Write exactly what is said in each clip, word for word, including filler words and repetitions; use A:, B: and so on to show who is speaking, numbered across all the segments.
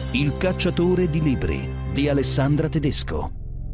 A: Il cacciatore di libri di Alessandra Tedesco.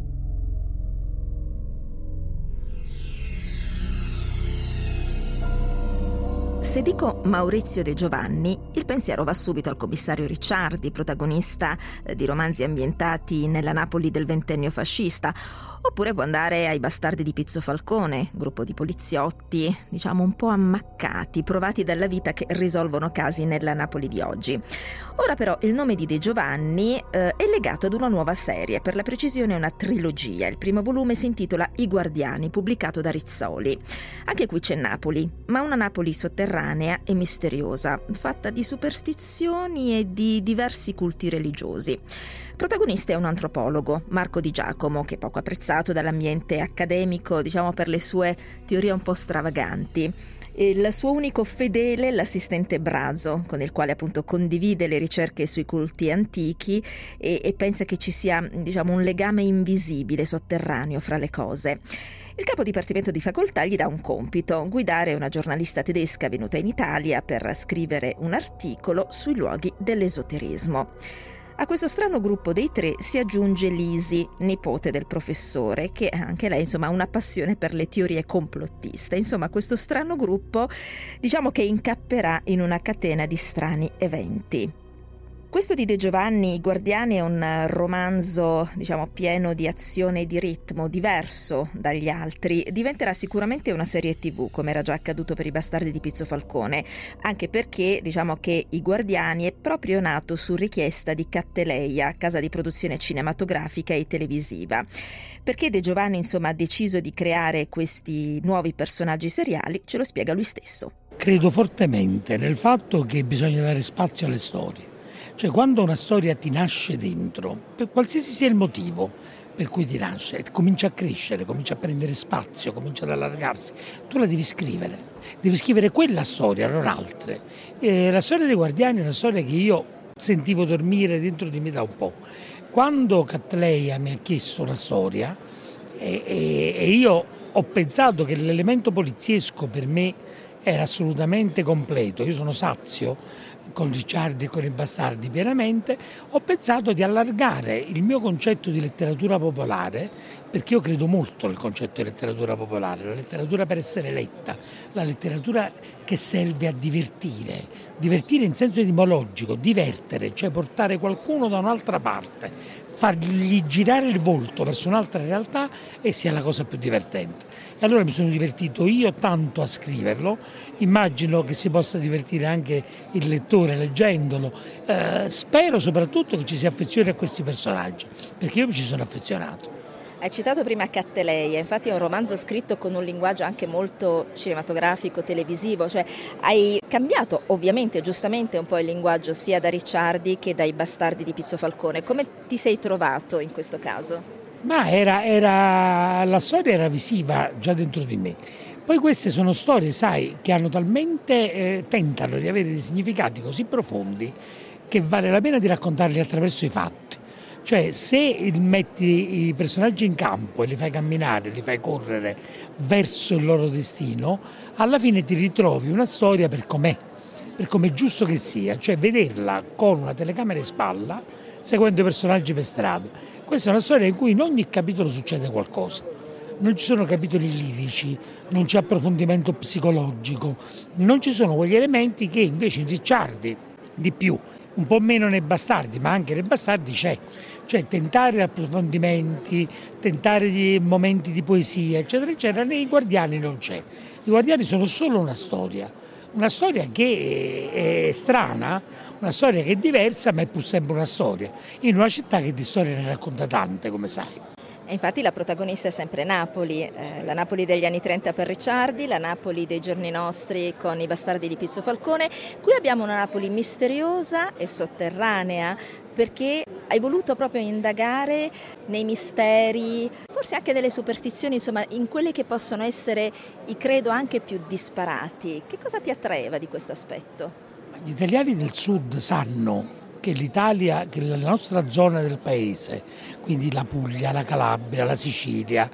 B: Se dico Maurizio De Giovanni, il pensiero va subito al commissario Ricciardi, protagonista di romanzi ambientati nella Napoli del ventennio fascista, oppure può andare ai Bastardi di Pizzo Falcone, gruppo di poliziotti, diciamo un po' ammaccati, provati dalla vita, che risolvono casi nella Napoli di oggi. Ora però il nome di De Giovanni eh, è legato ad una nuova serie, per la precisione una trilogia. Il primo volume si intitola I Guardiani, pubblicato da Rizzoli. Anche qui c'è Napoli, ma una Napoli sotterranea e misteriosa, fatta di superstizioni e di diversi culti religiosi. Protagonista è un antropologo, Marco Di Giacomo, che è poco apprezzato dall'ambiente accademico, diciamo per le sue teorie un po' stravaganti. Il suo unico fedele è l'assistente Brazo, con il quale appunto condivide le ricerche sui culti antichi e, e pensa che ci sia, diciamo, un legame invisibile, sotterraneo fra le cose. Il capo dipartimento di facoltà gli dà un compito: guidare una giornalista tedesca venuta in Italia per scrivere un articolo sui luoghi dell'esoterismo. A questo strano gruppo dei tre si aggiunge Lisi, nipote del professore, che anche lei insomma ha una passione per le teorie complottiste. Insomma, questo strano gruppo diciamo che incapperà in una catena di strani eventi. Questo di De Giovanni, I Guardiani, è un romanzo, diciamo, pieno di azione e di ritmo, diverso dagli altri. Diventerà sicuramente una serie tivù, come era già accaduto per I Bastardi di Pizzo Falcone, anche perché, diciamo che I Guardiani è proprio nato su richiesta di Cattleya, casa di produzione cinematografica e televisiva. Perché De Giovanni, insomma, ha deciso di creare questi nuovi personaggi seriali, ce lo spiega lui stesso.
C: Credo fortemente nel fatto che bisogna dare spazio alle storie. Cioè, quando una storia ti nasce dentro, per qualsiasi sia il motivo per cui ti nasce, comincia a crescere, comincia a prendere spazio, comincia ad allargarsi, tu la devi scrivere, devi scrivere quella storia, non altre. E la storia dei Guardiani è una storia che io sentivo dormire dentro di me da un po'. Quando Cattleya mi ha chiesto una storia e, e, e io ho pensato che l'elemento poliziesco per me era assolutamente completo, io sono sazio con Ricciardi e con I Bastardi pienamente, ho pensato di allargare il mio concetto di letteratura popolare, perché io credo molto nel concetto di letteratura popolare, la letteratura per essere letta, la letteratura che serve a divertire, divertire in senso etimologico, divertere, cioè portare qualcuno da un'altra parte, fargli girare il volto verso un'altra realtà e sia la cosa più divertente. E allora mi sono divertito io tanto a scriverlo, immagino che si possa divertire anche il lettore leggendolo, eh, spero soprattutto che ci si affezioni a questi personaggi, perché io mi ci sono affezionato.
B: Hai citato prima Cattleya, infatti è un romanzo scritto con un linguaggio anche molto cinematografico, televisivo, cioè hai cambiato ovviamente, giustamente, un po' il linguaggio sia da Ricciardi che dai Bastardi di Pizzo Falcone. Come ti sei trovato in questo caso?
C: Ma era, era la storia era visiva già dentro di me. Poi queste sono storie, sai, che hanno talmente eh, tentano di avere dei significati così profondi che vale la pena di raccontarli attraverso i fatti. Cioè, se metti i personaggi in campo e li fai camminare, li fai correre verso il loro destino, alla fine ti ritrovi una storia per com'è, per com'è giusto che sia, cioè vederla con una telecamera in spalla, seguendo i personaggi per strada. Questa è una storia in cui in ogni capitolo succede qualcosa. Non ci sono capitoli lirici, non c'è approfondimento psicologico, non ci sono quegli elementi che invece in Ricciardi di più, un po' meno nei Bastardi, ma anche nei Bastardi c'è. Cioè tentare approfondimenti, tentare di momenti di poesia, eccetera, eccetera, nei Guardiani non c'è. I Guardiani sono solo una storia, una storia che è strana, una storia che è diversa, ma è pur sempre una storia, in una città che di storie ne racconta tante, come sai.
B: E infatti la protagonista è sempre Napoli, eh, la Napoli degli anni trenta per Ricciardi, la Napoli dei giorni nostri con I Bastardi di Pizzo Falcone. Qui abbiamo una Napoli misteriosa e sotterranea, perché hai voluto proprio indagare nei misteri, forse anche nelle superstizioni, insomma in quelli che possono essere i credo anche più disparati. Che cosa ti attraeva di questo aspetto?
C: Gli italiani del sud sanno che l'Italia, che la nostra zona del paese, quindi la Puglia, la Calabria, la Sicilia,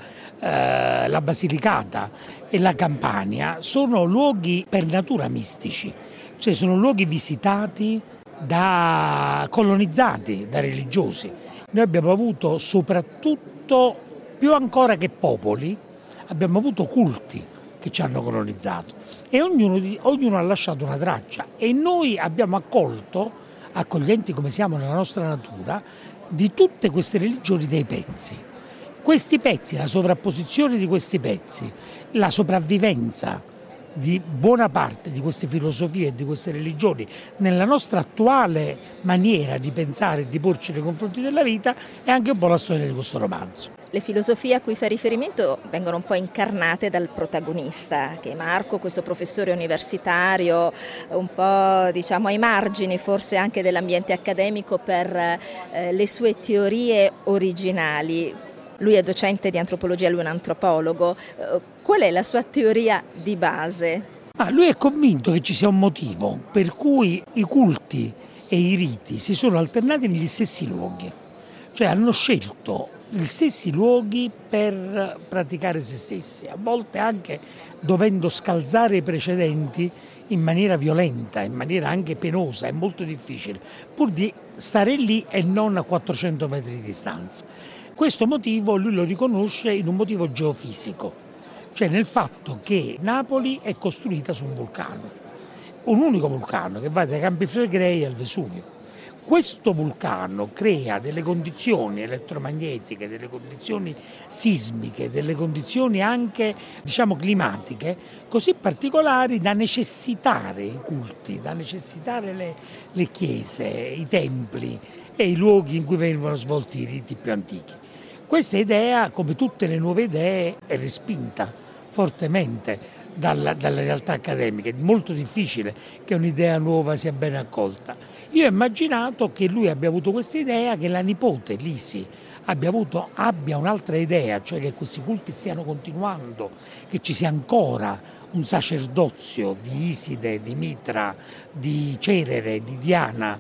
C: eh, la Basilicata e la Campania, sono luoghi per natura mistici, cioè sono luoghi visitati da colonizzati, da religiosi. Noi abbiamo avuto soprattutto, più ancora che popoli, abbiamo avuto culti che ci hanno colonizzato e ognuno, di, ognuno ha lasciato una traccia e noi abbiamo accolto, accoglienti come siamo nella nostra natura, di tutte queste religioni dei pezzi. Questi pezzi, la sovrapposizione di questi pezzi, la sopravvivenza di buona parte di queste filosofie e di queste religioni nella nostra attuale maniera di pensare e di porci nei confronti della vita è anche un po' la storia di questo romanzo.
B: Le filosofie a cui fa riferimento vengono un po' incarnate dal protagonista, che è Marco, questo professore universitario, un po' diciamo ai margini forse anche dell'ambiente accademico per eh, le sue teorie originali. Lui è docente di antropologia, lui è un antropologo. Qual è la sua teoria di base?
C: Ah, lui è convinto che ci sia un motivo per cui i culti e i riti si sono alternati negli stessi luoghi, cioè hanno scelto gli stessi luoghi per praticare se stessi, a volte anche dovendo scalzare i precedenti in maniera violenta, in maniera anche penosa, è molto difficile, pur di stare lì e non a quattrocento metri di distanza. Questo motivo lui lo riconosce in un motivo geofisico, cioè nel fatto che Napoli è costruita su un vulcano, un unico vulcano che va dai Campi Flegrei al Vesuvio. Questo vulcano crea delle condizioni elettromagnetiche, delle condizioni sismiche, delle condizioni anche diciamo climatiche così particolari da necessitare i culti, da necessitare le, le chiese, i templi e i luoghi in cui venivano svolti i riti più antichi. Questa idea, come tutte le nuove idee, è respinta fortemente dalla, dalle realtà accademiche. È molto difficile che un'idea nuova sia ben accolta. Io ho immaginato che lui abbia avuto questa idea, che la nipote Lisi abbia, avuto, abbia un'altra idea, cioè che questi culti stiano continuando, che ci sia ancora un sacerdozio di Iside, di Mitra, di Cerere, di Diana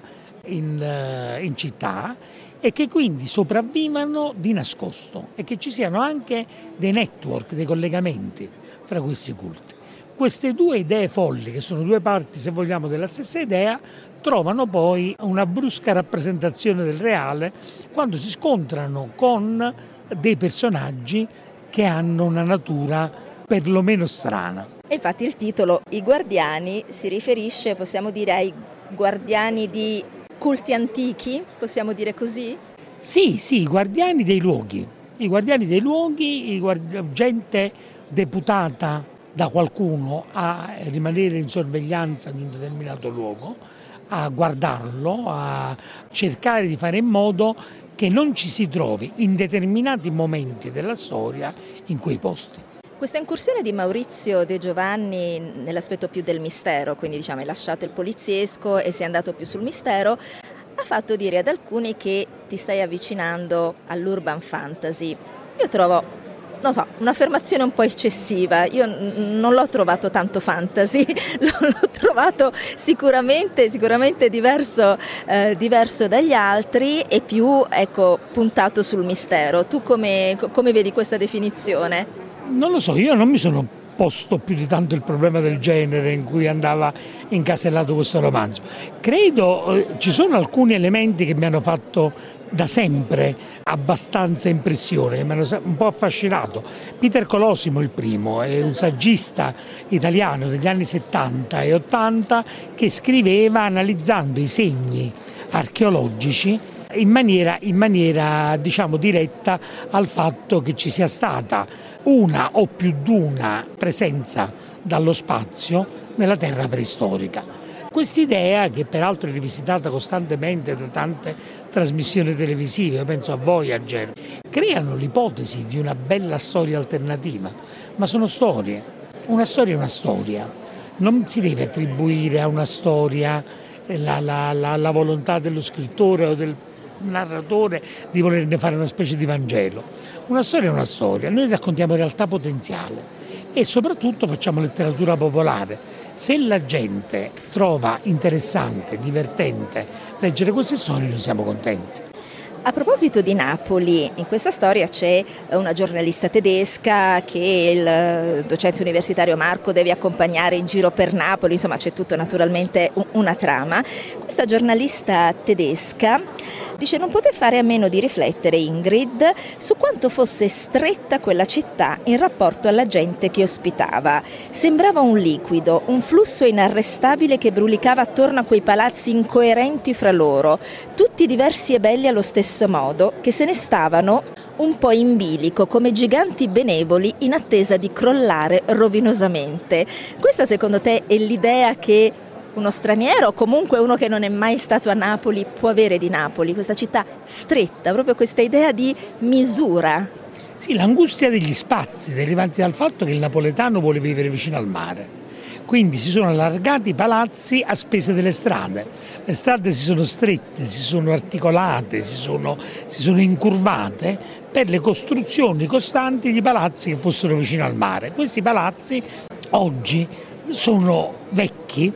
C: in, in città, e che quindi sopravvivano di nascosto e che ci siano anche dei network, dei collegamenti fra questi culti. Queste due idee folli, che sono due parti, se vogliamo, della stessa idea, trovano poi una brusca rappresentazione del reale quando si scontrano con dei personaggi che hanno una natura perlomeno strana.
B: E infatti il titolo I Guardiani si riferisce, possiamo dire, ai guardiani di culti antichi, possiamo dire così?
C: Sì, sì, i guardiani dei luoghi, i guardiani dei luoghi, i guard- gente deputata da qualcuno a rimanere in sorveglianza di un determinato luogo, a guardarlo, a cercare di fare in modo che non ci si trovi in determinati momenti della storia in quei posti.
B: Questa incursione di Maurizio De Giovanni nell'aspetto più del mistero, quindi diciamo hai lasciato il poliziesco e sei andato più sul mistero, ha fatto dire ad alcuni che ti stai avvicinando all'urban fantasy. Io trovo, non so, un'affermazione un po' eccessiva. Io n- non l'ho trovato tanto fantasy, l'ho trovato sicuramente, sicuramente diverso, eh, diverso dagli altri e più, ecco, puntato sul mistero. Tu come, come vedi questa definizione?
C: Non lo so, io non mi sono posto più di tanto il problema del genere in cui andava incasellato questo romanzo. Credo eh, ci sono alcuni elementi che mi hanno fatto da sempre abbastanza impressione, che mi hanno un po' affascinato. Peter Colosimo, il primo, è un saggista italiano degli anni settanta e ottanta che scriveva analizzando i segni archeologici in maniera, in maniera diciamo diretta al fatto che ci sia stata una o più di una presenza dallo spazio nella terra preistorica. Quest'idea, che peraltro è rivisitata costantemente da tante trasmissioni televisive, io penso a Voyager, creano l'ipotesi di una bella storia alternativa, ma sono storie. Una storia è una storia, non si deve attribuire a una storia la, la, la, la volontà dello scrittore o del narratore di volerne fare una specie di Vangelo. Una storia è una storia, noi raccontiamo realtà potenziale e soprattutto facciamo letteratura popolare. Se la gente trova interessante, divertente leggere queste storie, noi siamo contenti.
B: A proposito di Napoli, in questa storia c'è una giornalista tedesca che il docente universitario Marco deve accompagnare in giro per Napoli, insomma c'è tutto naturalmente una trama. Questa giornalista tedesca dice: non poté fare a meno di riflettere Ingrid su quanto fosse stretta quella città in rapporto alla gente che ospitava. Sembrava un liquido, un flusso inarrestabile che brulicava attorno a quei palazzi incoerenti fra loro, tutti diversi e belli allo stesso modo, che se ne stavano un po' in bilico come giganti benevoli in attesa di crollare rovinosamente. Questa secondo te è l'idea che uno straniero o comunque uno che non è mai stato a Napoli può avere di Napoli, questa città stretta, proprio questa idea di misura?
C: Sì, l'angustia degli spazi derivanti dal fatto che il napoletano vuole vivere vicino al mare. Quindi si sono allargati i palazzi a spese delle strade. Le strade si sono strette, si sono articolate, si sono, si sono incurvate per le costruzioni costanti di palazzi che fossero vicino al mare. Questi palazzi oggi sono vecchi,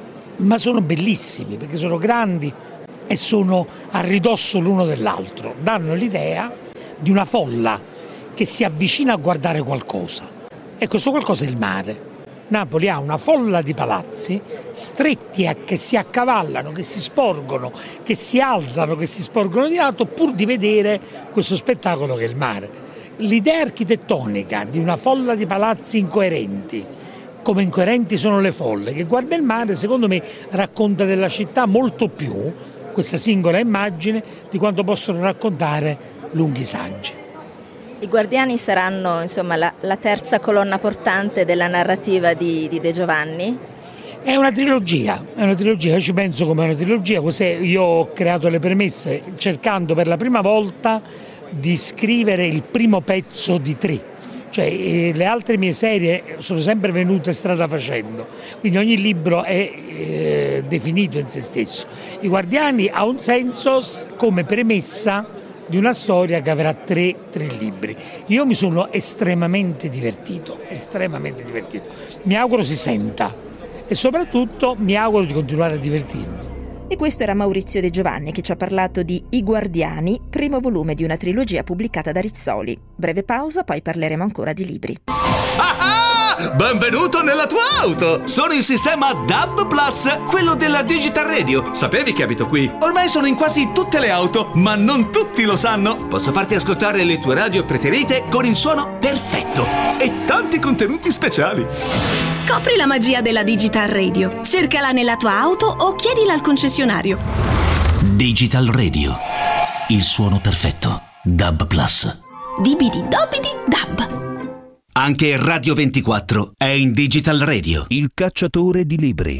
C: ma sono bellissimi perché sono grandi e sono a ridosso l'uno dell'altro, danno l'idea di una folla che si avvicina a guardare qualcosa, e questo qualcosa è il mare. Napoli ha una folla di palazzi stretti a, che si accavallano, che si sporgono, che si alzano, che si sporgono di lato pur di vedere questo spettacolo che è il mare. L'idea architettonica di una folla di palazzi incoerenti, come incoerenti sono le folle, che guarda il mare, secondo me racconta della città molto più, questa singola immagine, di quanto possono raccontare lunghi saggi.
B: I Guardiani saranno insomma la, la terza colonna portante della narrativa di, di De Giovanni?
C: È una trilogia, è una trilogia, io ci penso come una trilogia, così io ho creato le premesse cercando per la prima volta di scrivere il primo pezzo di tre. Cioè, eh, le altre mie serie sono sempre venute strada facendo, quindi ogni libro è eh, definito in se stesso. I Guardiani ha un senso come premessa di una storia che avrà tre, tre libri. Io mi sono estremamente divertito, estremamente divertito. Mi auguro si senta e soprattutto mi auguro di continuare a divertirmi.
B: E questo era Maurizio De Giovanni che ci ha parlato di I Guardiani, primo volume di una trilogia pubblicata da Rizzoli. Breve pausa, poi parleremo ancora di libri.
D: Ah ah! Benvenuto nella tua auto! Sono il sistema D A B Plus, quello della Digital Radio. Sapevi che abito qui? Ormai sono in quasi tutte le auto, ma non tutti lo sanno. Posso farti ascoltare le tue radio preferite con il suono perfetto e tanti contenuti speciali.
E: Scopri la magia della Digital Radio. Cercala nella tua auto o chiedila al concessionario.
A: Digital Radio. Il suono perfetto. D A B Plus.
E: Dibidi dobidi dab.
D: Anche Radio ventiquattro è in Digital Radio.
A: Il cacciatore di libri.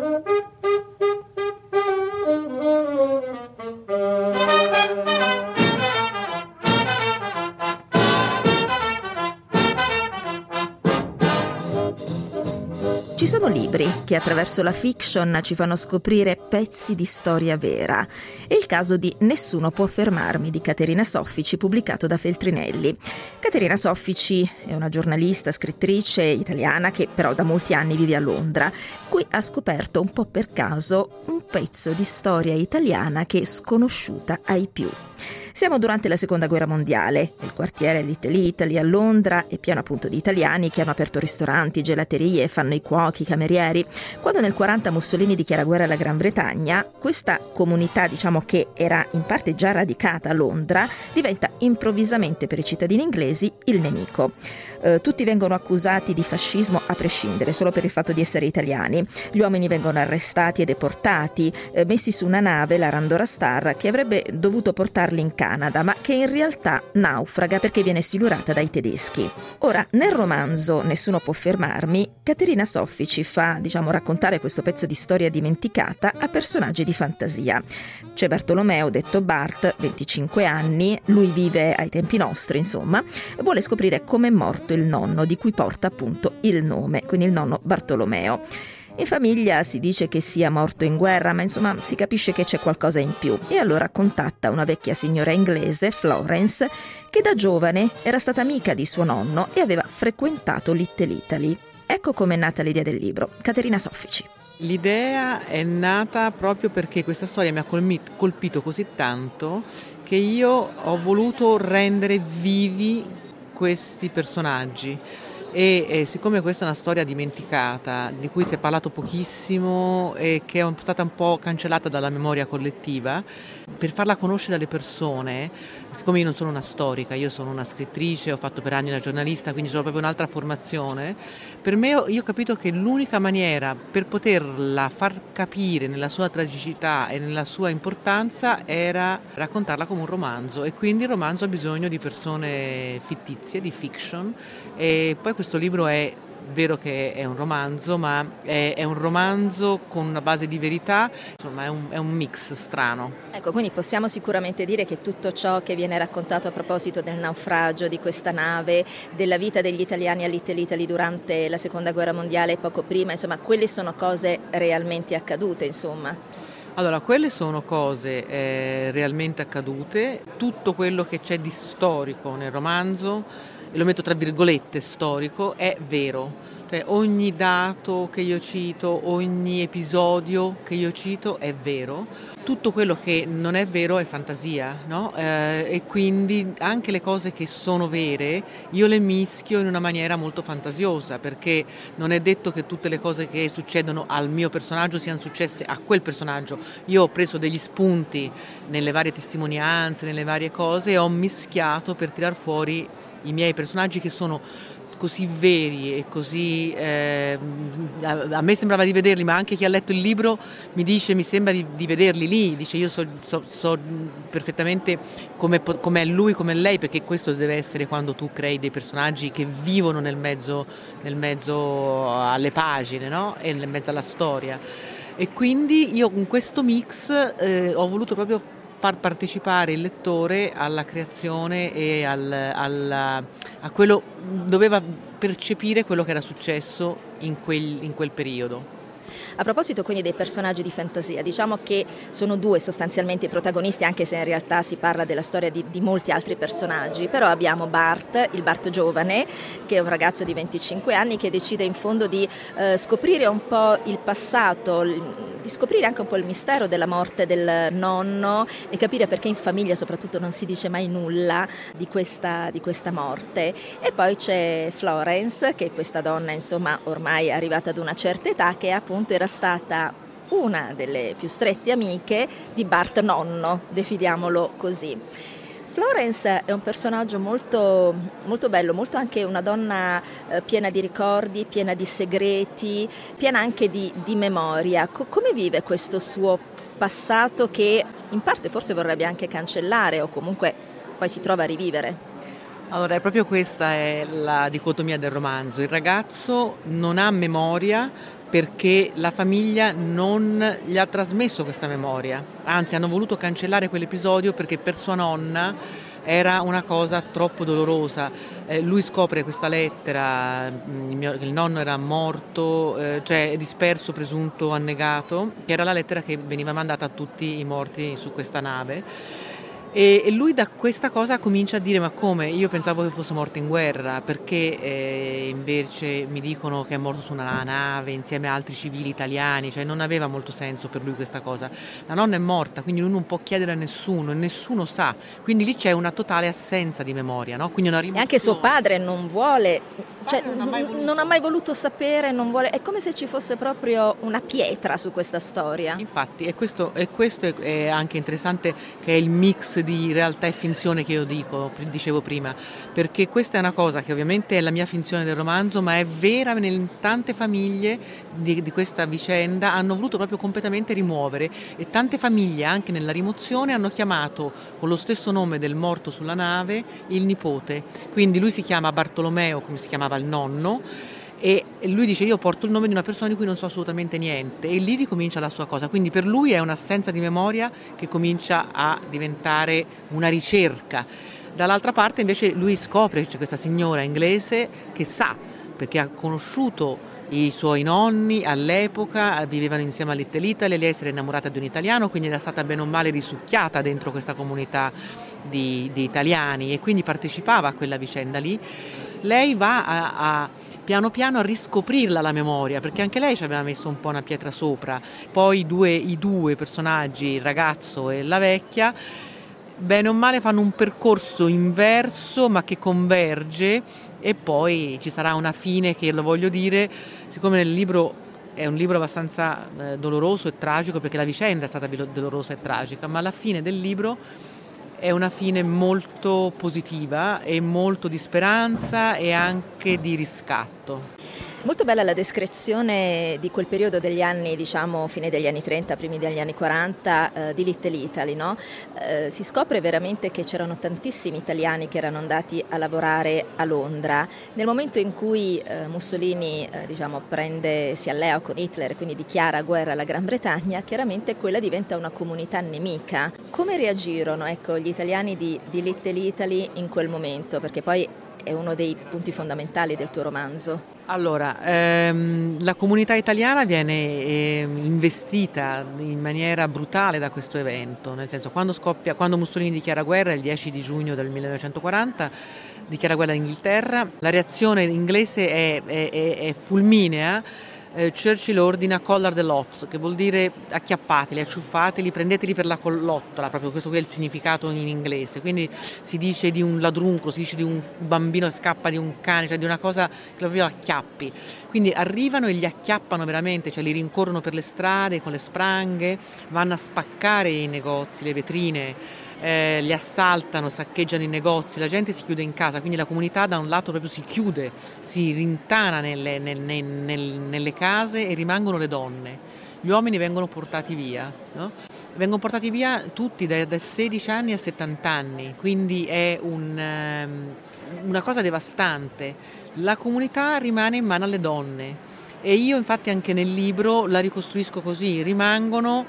B: Ci sono libri che attraverso la fiction ci fanno scoprire pezzi di storia vera. È il caso di Nessuno può fermarmi di Caterina Soffici, pubblicato da Feltrinelli. Caterina Soffici è una giornalista, scrittrice italiana che però da molti anni vive a Londra. Qui ha scoperto un po' per caso un pezzo di storia italiana che è sconosciuta ai più. Siamo durante la Seconda Guerra Mondiale. Il quartiere Little Italy a Londra è pieno appunto di italiani che hanno aperto ristoranti, gelaterie, fanno i cuochi, i camerieri. Quando nel quaranta Mussolini dichiara guerra alla Gran Bretagna, questa comunità, diciamo che era in parte già radicata a Londra, diventa improvvisamente per i cittadini inglesi il nemico. Eh, tutti vengono accusati di fascismo a prescindere, solo per il fatto di essere italiani. Gli uomini vengono arrestati e deportati, eh, messi su una nave, la Randora Star, che avrebbe dovuto portarli in Canada, ma che in realtà naufraga perché viene silurata dai tedeschi. Ora, nel romanzo Nessuno può fermarmi, Caterina Soffici fa, diciamo, raccontare questo pezzo di storia dimenticata a personaggi di fantasia. C'è Bartolomeo, detto Bart, venticinque anni, lui vive ai tempi nostri, insomma, e vuole scoprire com'è morto il nonno, di cui porta appunto il nome, quindi il nonno Bartolomeo. In famiglia si dice che sia morto in guerra, ma insomma si capisce che c'è qualcosa in più, e allora contatta una vecchia signora inglese, Florence, che da giovane era stata amica di suo nonno e aveva frequentato Little Italy. Ecco com'è nata l'idea del libro. Caterina Soffici.
F: L'idea è nata proprio perché questa storia mi ha colpito così tanto che io ho voluto rendere vivi questi personaggi. E, e siccome questa è una storia dimenticata, di cui si è parlato pochissimo e che è stata un po' cancellata dalla memoria collettiva, per farla conoscere alle persone, siccome io non sono una storica, io sono una scrittrice, ho fatto per anni la giornalista, quindi ho proprio un'altra formazione, per me io ho capito che l'unica maniera per poterla far capire nella sua tragicità e nella sua importanza era raccontarla come un romanzo, e quindi il romanzo ha bisogno di persone fittizie, di fiction, e poi questo libro è vero che è un romanzo, ma è, è un romanzo con una base di verità, insomma è un, è un mix strano.
B: Ecco, quindi possiamo sicuramente dire che tutto ciò che viene raccontato a proposito del naufragio di questa nave, della vita degli italiani a Little Italy durante la seconda guerra mondiale e poco prima, insomma, quelle sono cose realmente accadute, insomma.
F: Allora, quelle sono cose eh, realmente accadute, tutto quello che c'è di storico nel romanzo, e lo metto tra virgolette storico, è vero. Cioè ogni dato che io cito, ogni episodio che io cito è vero. Tutto quello che non è vero è fantasia, no? Eh, e quindi anche le cose che sono vere io le mischio in una maniera molto fantasiosa, perché non è detto che tutte le cose che succedono al mio personaggio siano successe a quel personaggio. Io ho preso degli spunti nelle varie testimonianze, nelle varie cose, e ho mischiato per tirar fuori i miei personaggi, che sono così veri e così eh, a me sembrava di vederli, ma anche chi ha letto il libro mi dice mi sembra di, di vederli lì, dice io so, so, so perfettamente come è lui, come è lei, perché questo deve essere quando tu crei dei personaggi che vivono nel mezzo, nel mezzo alle pagine, no? E nel mezzo alla storia, e quindi io con questo mix eh, ho voluto proprio far partecipare il lettore alla creazione e al, al, a quello, doveva percepire quello che era successo in quel, in quel periodo.
B: A proposito quindi dei personaggi di fantasia, diciamo che sono due sostanzialmente i protagonisti, anche se in realtà si parla della storia di, di molti altri personaggi, però abbiamo Bart, il Bart giovane, che è un ragazzo di venticinque anni che decide in fondo di eh, scoprire un po' il passato, di scoprire anche un po' il mistero della morte del nonno e capire perché in famiglia soprattutto non si dice mai nulla di questa, di questa morte. E poi c'è Florence, che è questa donna insomma ormai arrivata ad una certa età, che appunto era stata una delle più strette amiche di Bart nonno, definiamolo così. Florence è un personaggio molto, molto bello, molto anche una donna eh, piena di ricordi, piena di segreti, piena anche di, di memoria. Co- come vive questo suo passato che in parte forse vorrebbe anche cancellare o comunque poi si trova a rivivere?
F: Allora, è proprio questa è la dicotomia del romanzo. Il ragazzo non ha memoria perché la famiglia non gli ha trasmesso questa memoria, anzi hanno voluto cancellare quell'episodio perché per sua nonna era una cosa troppo dolorosa. Eh, lui scopre questa lettera, il, mio, il nonno era morto, eh, cioè disperso, presunto, annegato, che era la lettera che veniva mandata a tutti i morti su questa nave. E lui da questa cosa comincia a dire ma come, io pensavo che fosse morto in guerra, perché eh, invece mi dicono che è morto su una nave insieme a altri civili italiani, cioè non aveva molto senso per lui questa cosa. La nonna è morta, quindi lui non può chiedere a nessuno e nessuno sa, quindi lì c'è una totale assenza di memoria, no? Quindi una rimozione.
B: E anche suo padre non vuole, cioè, non, ha mai voluto. non ha mai voluto sapere, non vuole, è come se ci fosse proprio una pietra su questa storia.
F: Infatti, e questo, e questo è, è anche interessante, che è il mix di realtà e finzione che io dico, dicevo prima, perché questa è una cosa che ovviamente è la mia finzione del romanzo, ma è vera in tante famiglie di, di questa vicenda, hanno voluto proprio completamente rimuovere, e tante famiglie anche nella rimozione hanno chiamato con lo stesso nome del morto sulla nave il nipote, quindi lui si chiama Bartolomeo come si chiamava il nonno, e lui dice io porto il nome di una persona di cui non so assolutamente niente, e lì ricomincia la sua cosa, quindi per lui è un'assenza di memoria che comincia a diventare una ricerca. Dall'altra parte invece lui scopre che c'è questa signora inglese che sa, perché ha conosciuto i suoi nonni all'epoca, vivevano insieme a Little Italy, lei si era innamorata di un italiano, quindi era stata bene o male risucchiata dentro questa comunità di, di italiani, e quindi partecipava a quella vicenda lì. Lei va a, a piano piano a riscoprirla la memoria, perché anche lei ci aveva messo un po' una pietra sopra. Poi i due, i due personaggi, il ragazzo e la vecchia, bene o male fanno un percorso inverso ma che converge, e poi ci sarà una fine che, lo voglio dire, siccome nel libro è un libro abbastanza eh, doloroso e tragico, perché la vicenda è stata dolorosa e tragica, ma la fine del libro è una fine molto positiva e molto di speranza e anche di riscatto.
B: Molto bella la descrizione di quel periodo degli anni, diciamo, fine degli anni trenta, primi degli anni quaranta, eh, di Little Italy, no? Eh, si scopre veramente che c'erano tantissimi italiani che erano andati a lavorare a Londra. Nel momento in cui eh, Mussolini, eh, diciamo, prende, si allea con Hitler e quindi dichiara guerra alla Gran Bretagna, chiaramente quella diventa una comunità nemica. Come reagirono, ecco, gli italiani di, di Little Italy in quel momento? Perché poi è uno dei punti fondamentali del tuo romanzo.
F: Allora, ehm, la comunità italiana viene eh, investita in maniera brutale da questo evento, nel senso, quando scoppia, quando Mussolini dichiara guerra il dieci di giugno del millenovecentoquaranta, dichiara guerra all'Inghilterra, la reazione inglese è, è, è, è fulminea. Eh, Churchill ordina collar the lot, che vuol dire acchiappateli, acciuffateli, prendeteli per la collottola, proprio questo qui è il significato in inglese. Quindi si dice di un ladruncolo, si dice di un bambino che scappa di un cane, cioè di una cosa che proprio acchiappi. Quindi arrivano e li acchiappano veramente, cioè li rincorrono per le strade con le spranghe, vanno a spaccare i negozi, le vetrine, Eh, li assaltano, saccheggiano i negozi, la gente si chiude in casa, quindi la comunità da un lato proprio si chiude, si rintana nelle, nel, nel, nel, nelle case, e rimangono le donne. Gli uomini vengono portati via, no? Vengono portati via tutti dai, dai sedici anni a settanta anni, quindi è un, um, una cosa devastante. La comunità rimane in mano alle donne, e io infatti anche nel libro la ricostruisco così: rimangono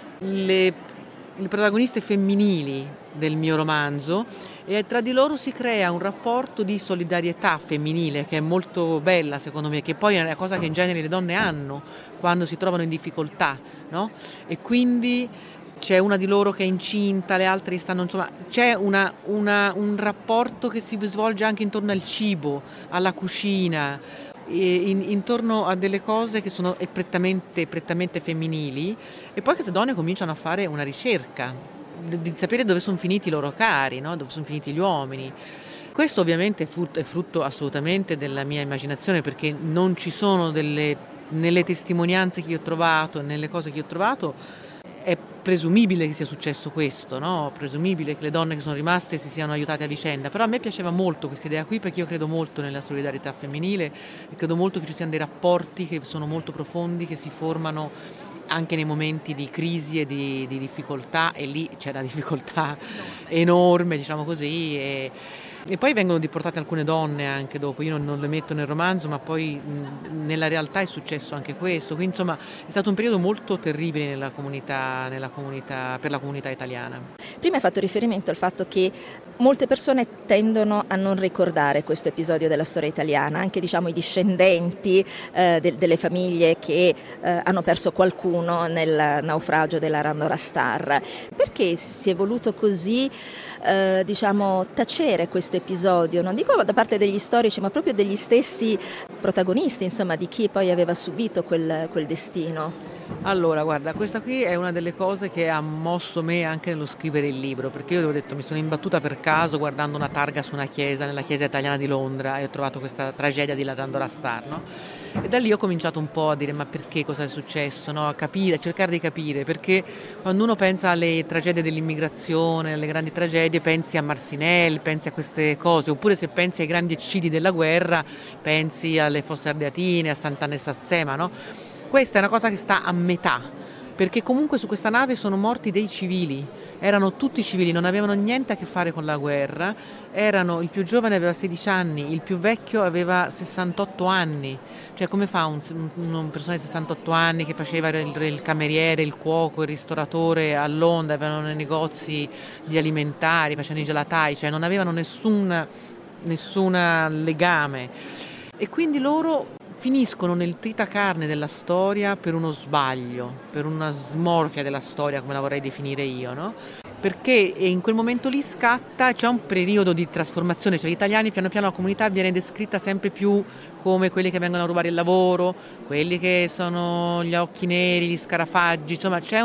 F: le le protagoniste femminili del mio romanzo, e tra di loro si crea un rapporto di solidarietà femminile che è molto bella, secondo me, che poi è una cosa che in genere le donne hanno quando si trovano in difficoltà, no? E quindi c'è una di loro che è incinta, le altre stanno, insomma, c'è una, una, un rapporto che si svolge anche intorno al cibo, alla cucina, In, intorno a delle cose che sono prettamente, prettamente femminili, e poi queste donne cominciano a fare una ricerca di, di sapere dove sono finiti i loro cari, no? Dove sono finiti gli uomini. Questo ovviamente è frutto, è frutto assolutamente della mia immaginazione, perché non ci sono delle, nelle testimonianze che io ho trovato, nelle cose che io ho trovato, è presumibile che sia successo questo, no? Presumibile che le donne che sono rimaste si siano aiutate a vicenda, però a me piaceva molto questa idea qui, perché io credo molto nella solidarietà femminile e credo molto che ci siano dei rapporti che sono molto profondi, che si formano anche nei momenti di crisi e di, di difficoltà, e lì c'è una difficoltà enorme, diciamo così, e, e poi vengono deportate alcune donne anche dopo. Io non, non le metto nel romanzo, ma poi mh, nella realtà è successo anche questo, quindi insomma è stato un periodo molto terribile nella comunità, nella comunità, per la comunità italiana.
B: Prima hai fatto riferimento al fatto che molte persone tendono a non ricordare questo episodio della storia italiana, anche diciamo i discendenti eh, de- delle famiglie che eh, hanno perso qualcuno nel naufragio della Randora Star. Perché si è voluto così eh, diciamo tacere questo episodio, non dico da parte degli storici, ma proprio degli stessi protagonisti, insomma, di chi poi aveva subito quel, quel destino?
F: Allora, guarda, questa qui è una delle cose che ha mosso me anche nello scrivere il libro, perché io ho detto, mi sono imbattuta per caso guardando una targa su una chiesa, nella chiesa italiana di Londra, e ho trovato questa tragedia di La Randora Star, no? E da lì ho cominciato un po' a dire, ma perché, cosa è successo, no? A capire, a cercare di capire, perché quando uno pensa alle tragedie dell'immigrazione, alle grandi tragedie, pensi a Marcinelle, pensi a queste cose, oppure se pensi ai grandi eccidi della guerra, pensi alle Fosse Ardeatine, a Sant'Anna e Sazzema, no? Questa è una cosa che sta a metà, perché comunque su questa nave sono morti dei civili, erano tutti civili, non avevano niente a che fare con la guerra, erano, il più giovane aveva sedici anni, il più vecchio aveva sessantotto anni, cioè come fa un, una persona di sessantotto anni che faceva il, il cameriere, il cuoco, il ristoratore a Londra, avevano nei negozi di alimentari, facevano i gelatai, cioè non avevano nessun, nessun legame, e quindi loro finiscono nel tritacarne della storia per uno sbaglio, per una smorfia della storia, come la vorrei definire io, no? Perché in quel momento lì scatta, c'è un periodo di trasformazione, cioè gli italiani piano piano, la comunità viene descritta sempre più come quelli che vengono a rubare il lavoro, quelli che sono gli occhi neri, gli scarafaggi, insomma c'è una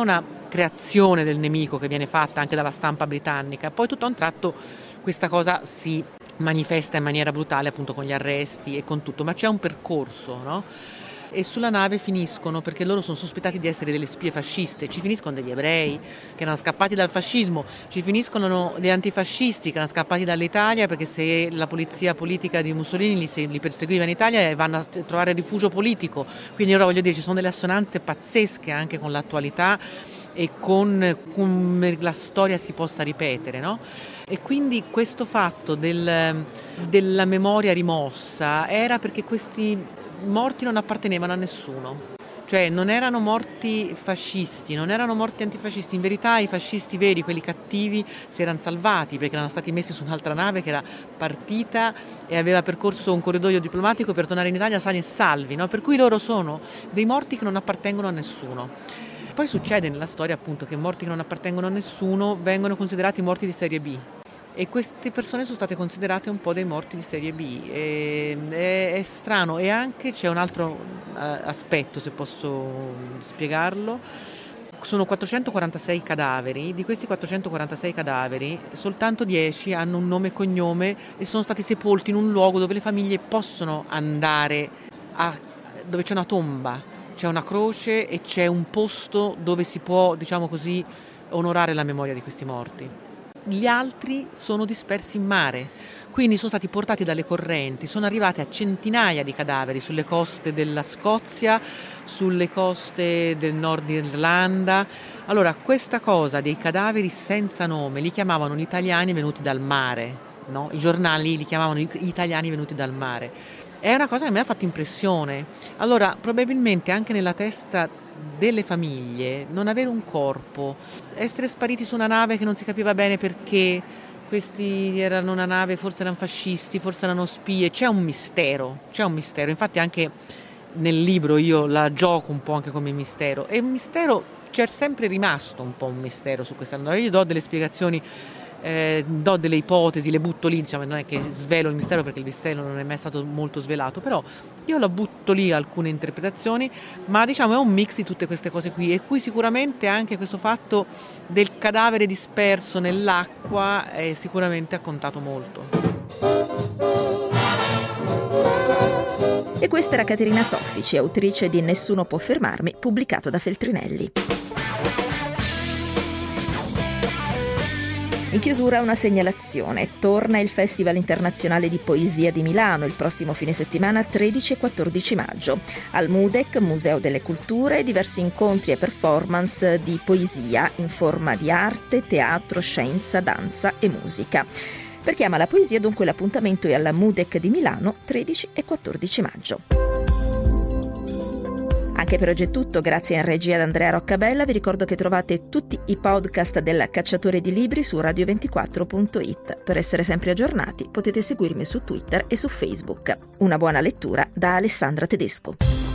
F: creazione del nemico che viene fatta anche dalla stampa britannica. Poi tutto a un tratto questa cosa si manifesta in maniera brutale appunto con gli arresti e con tutto, ma c'è un percorso, no? E sulla nave finiscono, perché loro sono sospettati di essere delle spie fasciste, ci finiscono degli ebrei che erano scappati dal fascismo, ci finiscono degli antifascisti che erano scappati dall'Italia perché se la polizia politica di Mussolini li, li perseguiva in Italia vanno a trovare rifugio politico, quindi ora voglio dire ci sono delle assonanze pazzesche anche con l'attualità e con come la storia si possa ripetere, no? E quindi questo fatto del, della memoria rimossa era perché questi morti non appartenevano a nessuno, cioè non erano morti fascisti, non erano morti antifascisti, in verità i fascisti veri, quelli cattivi, si erano salvati perché erano stati messi su un'altra nave che era partita e aveva percorso un corridoio diplomatico per tornare in Italia sani e salvi, no? Per cui loro sono dei morti che non appartengono a nessuno. Poi succede nella storia appunto che morti che non appartengono a nessuno vengono considerati morti di serie B. E queste persone sono state considerate un po' dei morti di serie B, e, è, è strano. E anche c'è un altro uh, aspetto, se posso spiegarlo, sono quattrocentoquarantasei cadaveri, di questi quattrocentoquarantasei cadaveri soltanto dieci hanno un nome e cognome e sono stati sepolti in un luogo dove le famiglie possono andare, a, dove c'è una tomba, c'è una croce e c'è un posto dove si può, diciamo così, onorare la memoria di questi morti. Gli altri sono dispersi in mare, quindi sono stati portati dalle correnti, sono arrivati a centinaia di cadaveri sulle coste della Scozia, sulle coste del nord Irlanda. Allora, questa cosa dei cadaveri senza nome li chiamavano gli italiani venuti dal mare, no? I giornali li chiamavano gli italiani venuti dal mare. È una cosa che a me ha fatto impressione. Allora, probabilmente anche nella testa delle famiglie, non avere un corpo, essere spariti su una nave che non si capiva bene perché, questi erano una nave, forse erano fascisti, forse erano spie, c'è un mistero, c'è un mistero, infatti anche nel libro io la gioco un po' anche come mistero, e un mistero, c'è sempre rimasto un po' un mistero su questa nave. Io do delle spiegazioni, Eh, do delle ipotesi, le butto lì, diciamo, non è che svelo il mistero perché il mistero non è mai stato molto svelato, però io la butto lì alcune interpretazioni, ma diciamo è un mix di tutte queste cose qui, e qui sicuramente anche questo fatto del cadavere disperso nell'acqua è sicuramente ha contato molto.
B: E questa era Caterina Soffici, autrice di Nessuno può fermarmi, pubblicato da Feltrinelli. In chiusura una segnalazione. Torna il Festival Internazionale di Poesia di Milano il prossimo fine settimana tredici e quattordici maggio. Al MUDEC, Museo delle Culture, diversi incontri e performance di poesia in forma di arte, teatro, scienza, danza e musica. Per chi ama la poesia, dunque l'appuntamento è alla MUDEC di Milano tredici e quattordici maggio. Anche per oggi è tutto, grazie in regia ad Andrea Roccabella. Vi ricordo che trovate tutti i podcast del Cacciatore di Libri su radio ventiquattro punto it. Per essere sempre aggiornati potete seguirmi su Twitter e su Facebook. Una buona lettura da Alessandra Tedesco.